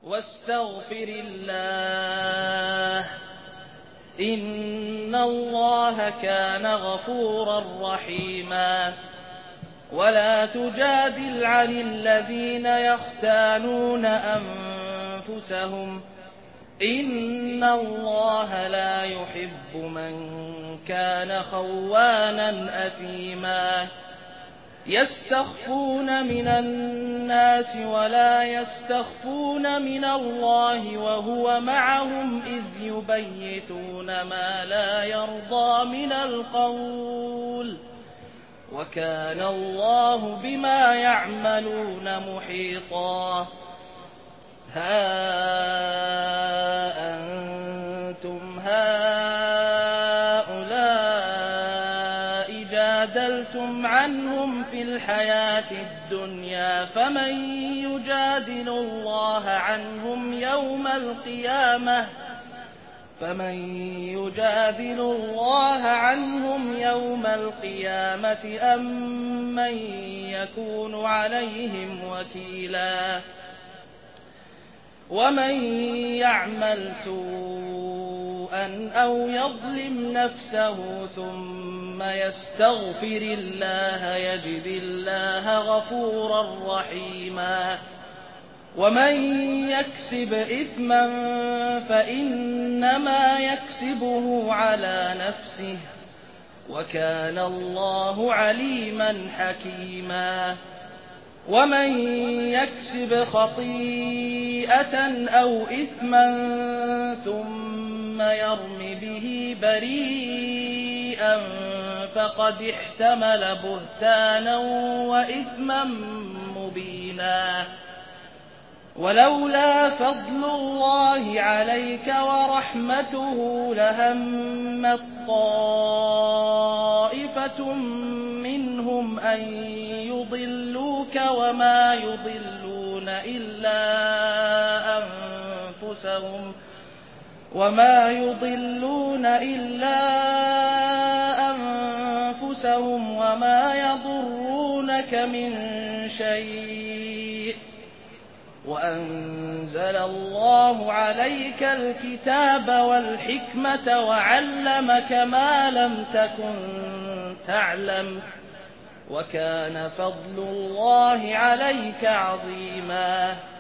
واستغفر الله إن الله كان غفورا رحيما. ولا تجادل عن الذين يختانون أنفسهم إن الله لا يحب من كان خوانا أثيما. يستخفون من الناس ولا يستخفون من الله وهو معهم إذ يبيتون ما لا يرضى من القول وكان الله بما يعملون محيطا. ها أنتم هؤلاء جادلتم عنهم في الحياة الدنيا فمن يجادل الله عنهم يوم القيامة أم من يكون عليهم وكيلا. ومن يعمل سوءا أو يظلم نفسه ثم يستغفر الله يجد الله غفورا رحيما. ومن يكسب إثما فإنما يكسبه على نفسه وكان الله عليما حكيما. ومن يكسب خطيئة أو إثما ثم يرم به بريئا فقد احتمل بهتانا وإثما مبينا. ولولا فضل الله عليك ورحمته لهمت طائفة منهم أن يضلوك وما يضلون إلا أنفسهم وما يضرونك من شيء وأنزل الله عليك الكتاب والحكمة وعلمك ما لم تكن تعلم وكان فضل الله عليك عظيما.